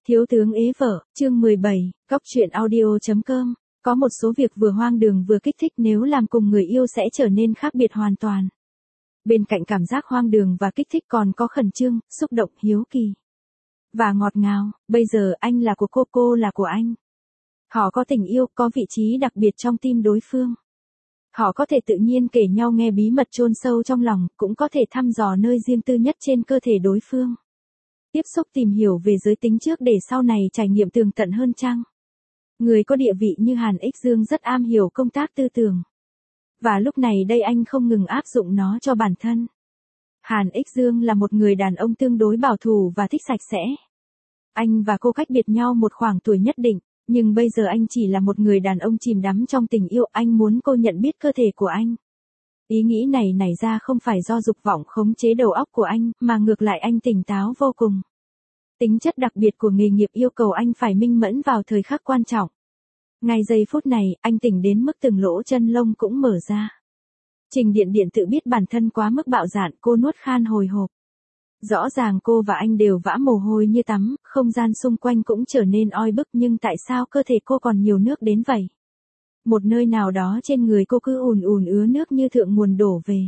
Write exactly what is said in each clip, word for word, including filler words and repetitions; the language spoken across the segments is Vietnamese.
Thiếu tướng ế vợ, chương mười bảy, góc truyện audio chấm com. Có một số việc vừa hoang đường vừa kích thích nếu làm cùng người yêu sẽ trở nên khác biệt hoàn toàn. Bên cạnh cảm giác hoang đường và kích thích còn có khẩn trương, xúc động, hiếu kỳ. Và ngọt ngào, bây giờ anh là của cô, cô là của anh. Họ có tình yêu, có vị trí đặc biệt trong tim đối phương. Họ có thể tự nhiên kể nhau nghe bí mật chôn sâu trong lòng, cũng có thể thăm dò nơi riêng tư nhất trên cơ thể đối phương. Tiếp xúc tìm hiểu về giới tính trước để sau này trải nghiệm tường tận hơn chăng? Người có địa vị như Hàn Ích Dương rất am hiểu công tác tư tưởng. Và lúc này đây anh không ngừng áp dụng nó cho bản thân. Hàn Ích Dương là một người đàn ông tương đối bảo thủ và thích sạch sẽ. Anh và cô cách biệt nhau một khoảng tuổi nhất định, nhưng bây giờ anh chỉ là một người đàn ông chìm đắm trong tình yêu. Anh muốn cô nhận biết cơ thể của anh. Ý nghĩ này nảy ra không phải do dục vọng khống chế đầu óc của anh, mà ngược lại anh tỉnh táo vô cùng. Tính chất đặc biệt của nghề nghiệp yêu cầu anh phải minh mẫn vào thời khắc quan trọng. Ngay giây phút này, anh tỉnh đến mức từng lỗ chân lông cũng mở ra. Trình Điện Điện tự biết bản thân quá mức bạo dạn, cô nuốt khan hồi hộp. Rõ ràng cô và anh đều vã mồ hôi như tắm, không gian xung quanh cũng trở nên oi bức, nhưng tại sao cơ thể cô còn nhiều nước đến vậy? Một nơi nào đó trên người cô cứ ùn ùn ứa nước như thượng nguồn đổ về.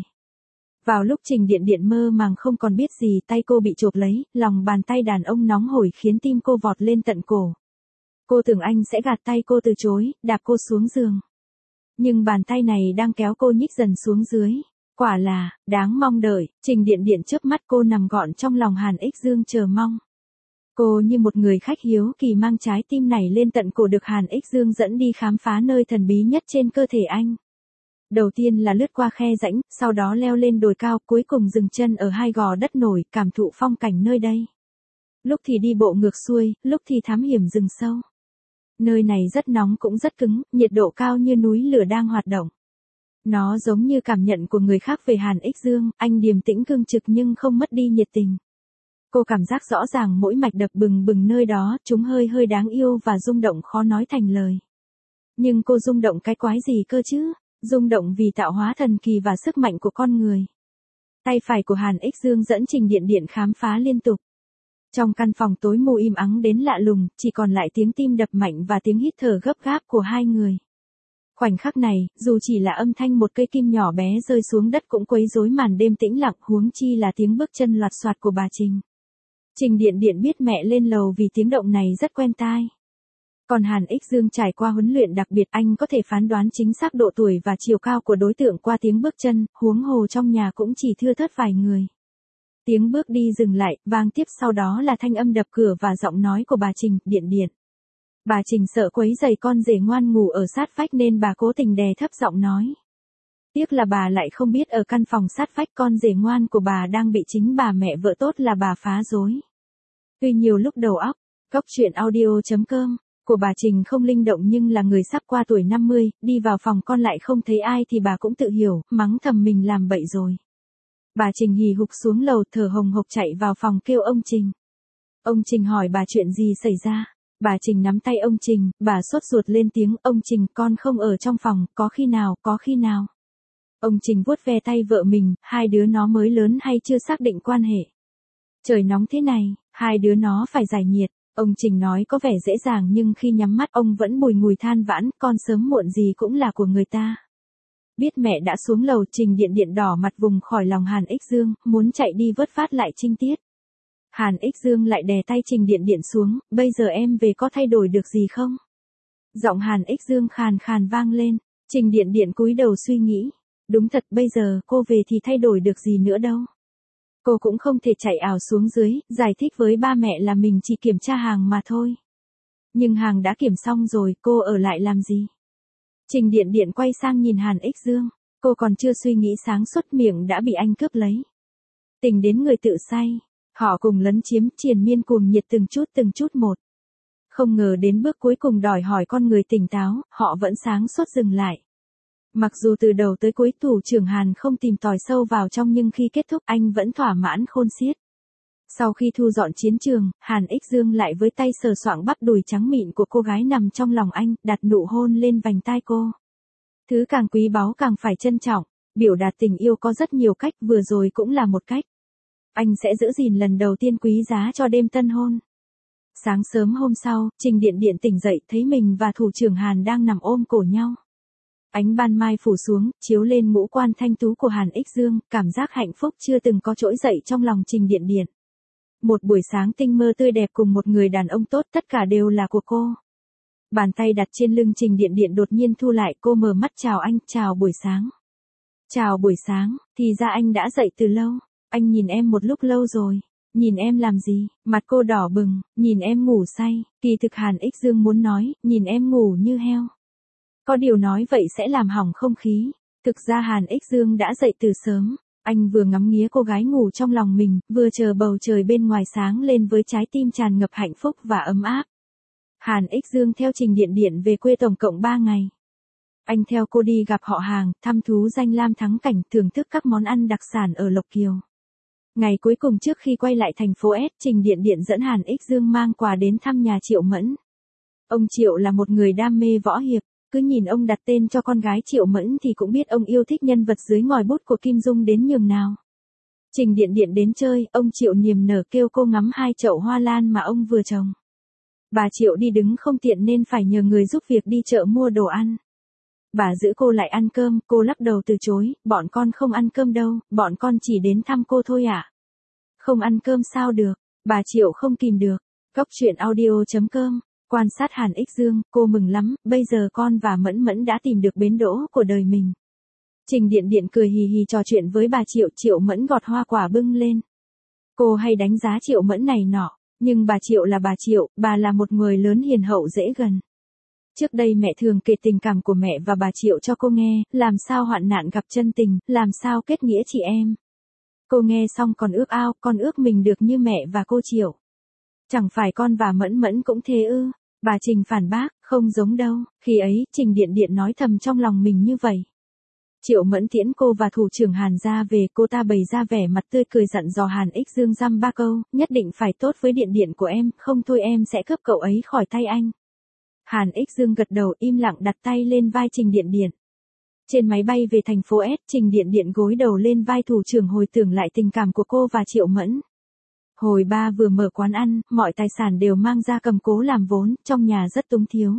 Vào lúc Trình Điện Điện mơ màng không còn biết gì, tay cô bị chộp lấy, lòng bàn tay đàn ông nóng hổi khiến tim cô vọt lên tận cổ. Cô tưởng anh sẽ gạt tay cô từ chối, đạp cô xuống giường. Nhưng bàn tay này đang kéo cô nhích dần xuống dưới. Quả là, đáng mong đợi. Trình Điện Điện chớp mắt, cô nằm gọn trong lòng Hàn Ích Dương chờ mong. Cô như một người khách hiếu kỳ mang trái tim này lên tận cổ được Hàn Ích Dương dẫn đi khám phá nơi thần bí nhất trên cơ thể anh. Đầu tiên là lướt qua khe rãnh, sau đó leo lên đồi cao, cuối cùng dừng chân ở hai gò đất nổi, cảm thụ phong cảnh nơi đây. Lúc thì đi bộ ngược xuôi, lúc thì thám hiểm rừng sâu. Nơi này rất nóng cũng rất cứng, nhiệt độ cao như núi lửa đang hoạt động. Nó giống như cảm nhận của người khác về Hàn Ích Dương, anh điềm tĩnh cương trực nhưng không mất đi nhiệt tình. Cô cảm giác rõ ràng mỗi mạch đập bừng bừng nơi đó, chúng hơi hơi đáng yêu và rung động khó nói thành lời. Nhưng cô rung động cái quái gì cơ chứ? Rung động vì tạo hóa thần kỳ và sức mạnh của con người. Tay phải của Hàn Ích Dương dẫn Trình Điện Điện khám phá liên tục. Trong căn phòng tối mù im ắng đến lạ lùng, chỉ còn lại tiếng tim đập mạnh và tiếng hít thở gấp gáp của hai người. Khoảnh khắc này, dù chỉ là âm thanh một cây kim nhỏ bé rơi xuống đất cũng quấy rối màn đêm tĩnh lặng, huống chi là tiếng bước chân loạt soạt của bà Trình. Trình Điện Điện biết mẹ lên lầu vì tiếng động này rất quen tai. Còn Hàn Ích Dương trải qua huấn luyện đặc biệt, anh có thể phán đoán chính xác độ tuổi và chiều cao của đối tượng qua tiếng bước chân, huống hồ trong nhà cũng chỉ thưa thớt vài người. Tiếng bước đi dừng lại, vang tiếp sau đó là thanh âm đập cửa và giọng nói của bà Trình, Điện Điện. Bà Trình sợ quấy rầy con rể ngoan ngủ ở sát vách nên bà cố tình đè thấp giọng nói. Tiếc là bà lại không biết ở căn phòng sát vách con rể ngoan của bà đang bị chính bà mẹ vợ tốt là bà phá rối. Tuy nhiều lúc đầu óc, góc truyện audio chấm com của bà Trình không linh động nhưng là người sắp qua tuổi năm mươi, đi vào phòng con lại không thấy ai thì bà cũng tự hiểu, mắng thầm mình làm bậy rồi. Bà Trình hì hục xuống lầu, thở hồng hộc chạy vào phòng kêu ông Trình. Ông Trình hỏi bà chuyện gì xảy ra. Bà Trình nắm tay ông Trình, bà sốt ruột lên tiếng, ông Trình, con không ở trong phòng, có khi nào, có khi nào. Ông Trình vuốt ve tay vợ mình, hai đứa nó mới lớn hay chưa xác định quan hệ. Trời nóng thế này, hai đứa nó phải giải nhiệt. Ông Trình nói có vẻ dễ dàng nhưng khi nhắm mắt ông vẫn bùi ngùi than vãn, con sớm muộn gì cũng là của người ta. Biết mẹ đã xuống lầu, Trình Điện Điện đỏ mặt vùng khỏi lòng Hàn Ích Dương, muốn chạy đi vớt phát lại trinh tiết. Hàn Ích Dương lại đè tay Trình Điện Điện xuống, bây giờ em về có thay đổi được gì không? Giọng Hàn Ích Dương khàn khàn vang lên, Trình Điện Điện cúi đầu suy nghĩ. Đúng thật, bây giờ cô về thì thay đổi được gì nữa đâu. Cô cũng không thể chạy ảo xuống dưới, giải thích với ba mẹ là mình chỉ kiểm tra hàng mà thôi. Nhưng hàng đã kiểm xong rồi, cô ở lại làm gì? Trình Điện Điện quay sang nhìn Hàn Ích Dương, cô còn chưa suy nghĩ sáng suốt miệng đã bị anh cướp lấy. Tình đến người tự say, họ cùng lấn chiếm, triền miên cuồng nhiệt từng chút từng chút một. Không ngờ đến bước cuối cùng đòi hỏi con người tỉnh táo, họ vẫn sáng suốt dừng lại. Mặc dù từ đầu tới cuối thủ trưởng Hàn không tìm tòi sâu vào trong nhưng khi kết thúc anh vẫn thỏa mãn khôn xiết. Sau khi thu dọn chiến trường, Hàn Ích Dương lại với tay sờ soạng bắp đùi trắng mịn của cô gái nằm trong lòng anh, đặt nụ hôn lên vành tai cô. Thứ càng quý báu càng phải trân trọng, biểu đạt tình yêu có rất nhiều cách, vừa rồi cũng là một cách. Anh sẽ giữ gìn lần đầu tiên quý giá cho đêm tân hôn. Sáng sớm hôm sau, Trình Điện Điện tỉnh dậy thấy mình và thủ trưởng Hàn đang nằm ôm cổ nhau. Ánh ban mai phủ xuống, chiếu lên ngũ quan thanh tú của Hàn Ích Dương, cảm giác hạnh phúc chưa từng có trỗi dậy trong lòng Trình Điện Điện. Một buổi sáng tinh mơ tươi đẹp cùng một người đàn ông tốt, tất cả đều là của cô. Bàn tay đặt trên lưng Trình Điện Điện đột nhiên thu lại, cô mở mắt chào anh, chào buổi sáng. Chào buổi sáng, thì ra anh đã dậy từ lâu, anh nhìn em một lúc lâu rồi. Nhìn em làm gì, mặt cô đỏ bừng, nhìn em ngủ say, kỳ thực Hàn Ích Dương muốn nói, nhìn em ngủ như heo. Có điều nói vậy sẽ làm hỏng không khí, thực ra Hàn Ích Dương đã dậy từ sớm, anh vừa ngắm nghía cô gái ngủ trong lòng mình, vừa chờ bầu trời bên ngoài sáng lên với trái tim tràn ngập hạnh phúc và ấm áp. Hàn Ích Dương theo Trình Điện Điện về quê tổng cộng ba ngày. Anh theo cô đi gặp họ hàng, thăm thú danh lam thắng cảnh, thưởng thức các món ăn đặc sản ở Lộc Kiều. Ngày cuối cùng trước khi quay lại thành phố S, Trình Điện Điện dẫn Hàn Ích Dương mang quà đến thăm nhà Triệu Mẫn. Ông Triệu là một người đam mê võ hiệp, cứ nhìn ông đặt tên cho con gái Triệu Mẫn thì cũng biết ông yêu thích nhân vật dưới ngòi bút của Kim Dung đến nhường nào. Trình Điện Điện đến chơi, ông Triệu niềm nở kêu cô ngắm hai chậu hoa lan mà ông vừa trồng. Bà Triệu đi đứng không tiện nên phải nhờ người giúp việc đi chợ mua đồ ăn. Bà giữ cô lại ăn cơm, cô lắc đầu từ chối, bọn con không ăn cơm đâu, bọn con chỉ đến thăm cô thôi ạ. À? Không ăn cơm sao được, bà Triệu không kìm được. Góc truyện audio chấm com, quan sát Hàn Ích Dương, cô mừng lắm, bây giờ con và Mẫn Mẫn đã tìm được bến đỗ của đời mình. Trình Điện Điện cười hì hì trò chuyện với bà Triệu, Triệu Mẫn gọt hoa quả bưng lên. Cô hay đánh giá Triệu Mẫn này nọ, nhưng bà Triệu là bà Triệu, bà là một người lớn hiền hậu dễ gần. Trước đây mẹ thường kể tình cảm của mẹ và bà Triệu cho cô nghe, làm sao hoạn nạn gặp chân tình, làm sao kết nghĩa chị em. Cô nghe xong còn ước ao, con ước mình được như mẹ và cô Triệu. Chẳng phải con và Mẫn Mẫn cũng thế ư? Bà Trình phản bác, không giống đâu, khi ấy, Trình Điện Điện nói thầm trong lòng mình như vậy. Triệu Mẫn tiễn cô và thủ trưởng Hàn ra về, cô ta bày ra vẻ mặt tươi cười dặn dò Hàn Ích Dương dăm ba câu, nhất định phải tốt với Điện Điện của em, không thôi em sẽ cướp cậu ấy khỏi tay anh. Hàn Ích Dương gật đầu im lặng đặt tay lên vai Trình Điện Điện. Trên máy bay về thành phố S, Trình Điện Điện gối đầu lên vai thủ trưởng hồi tưởng lại tình cảm của cô và Triệu Mẫn. Hồi ba vừa mở quán ăn, mọi tài sản đều mang ra cầm cố làm vốn, trong nhà rất túng thiếu.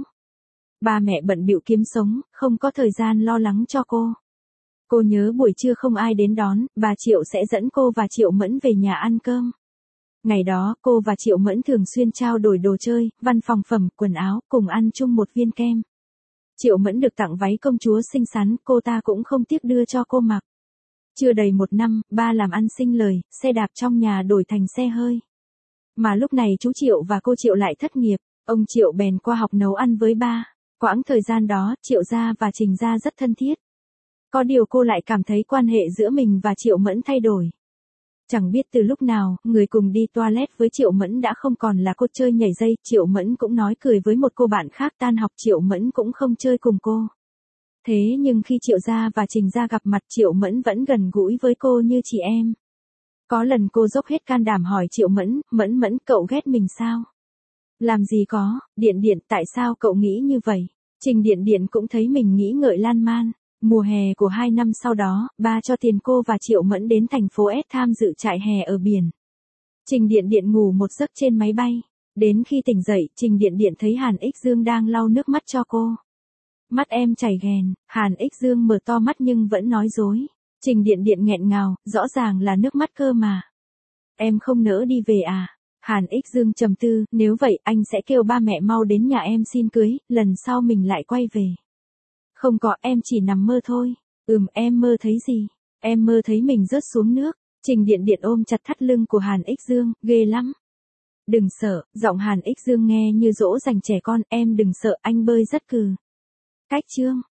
Ba mẹ bận bịu kiếm sống, không có thời gian lo lắng cho cô. Cô nhớ buổi trưa không ai đến đón, bà Triệu sẽ dẫn cô và Triệu Mẫn về nhà ăn cơm. Ngày đó, cô và Triệu Mẫn thường xuyên trao đổi đồ chơi, văn phòng phẩm, quần áo, cùng ăn chung một viên kem. Triệu Mẫn được tặng váy công chúa xinh xắn, cô ta cũng không tiếc đưa cho cô mặc. Chưa đầy một năm, ba làm ăn sinh lời, xe đạp trong nhà đổi thành xe hơi. Mà lúc này chú Triệu và cô Triệu lại thất nghiệp, ông Triệu bèn qua học nấu ăn với ba. Quãng thời gian đó, Triệu gia và Trình gia rất thân thiết. Có điều cô lại cảm thấy quan hệ giữa mình và Triệu Mẫn thay đổi. Chẳng biết từ lúc nào, người cùng đi toilet với Triệu Mẫn đã không còn là cô chơi nhảy dây, Triệu Mẫn cũng nói cười với một cô bạn khác, tan học Triệu Mẫn cũng không chơi cùng cô. Thế nhưng khi Triệu gia và Trình gia gặp mặt, Triệu Mẫn vẫn gần gũi với cô như chị em. Có lần cô dốc hết can đảm hỏi Triệu Mẫn, Mẫn Mẫn cậu ghét mình sao? Làm gì có, Điện Điện tại sao cậu nghĩ như vậy? Trình Điện Điện cũng thấy mình nghĩ ngợi lan man. Mùa hè của hai năm sau đó, ba cho tiền cô và Triệu Mẫn đến thành phố S tham dự trại hè ở biển. Trình Điện Điện ngủ một giấc trên máy bay. Đến khi tỉnh dậy, Trình Điện Điện thấy Hàn Ích Dương đang lau nước mắt cho cô. Mắt em chảy ghèn, Hàn Ích Dương mở to mắt nhưng vẫn nói dối. Trình Điện Điện nghẹn ngào, rõ ràng là nước mắt cơ mà. Em không nỡ đi về à? Hàn Ích Dương trầm tư, nếu vậy anh sẽ kêu ba mẹ mau đến nhà em xin cưới, lần sau mình lại quay về. Không có, em chỉ nằm mơ thôi. Ừm, em mơ thấy gì? Em mơ thấy mình rớt xuống nước. Trình Điện Điện ôm chặt thắt lưng của Hàn Ích Dương, ghê lắm. Đừng sợ, giọng Hàn Ích Dương nghe như dỗ dành trẻ con, em đừng sợ, anh bơi rất cừ. Cách chương.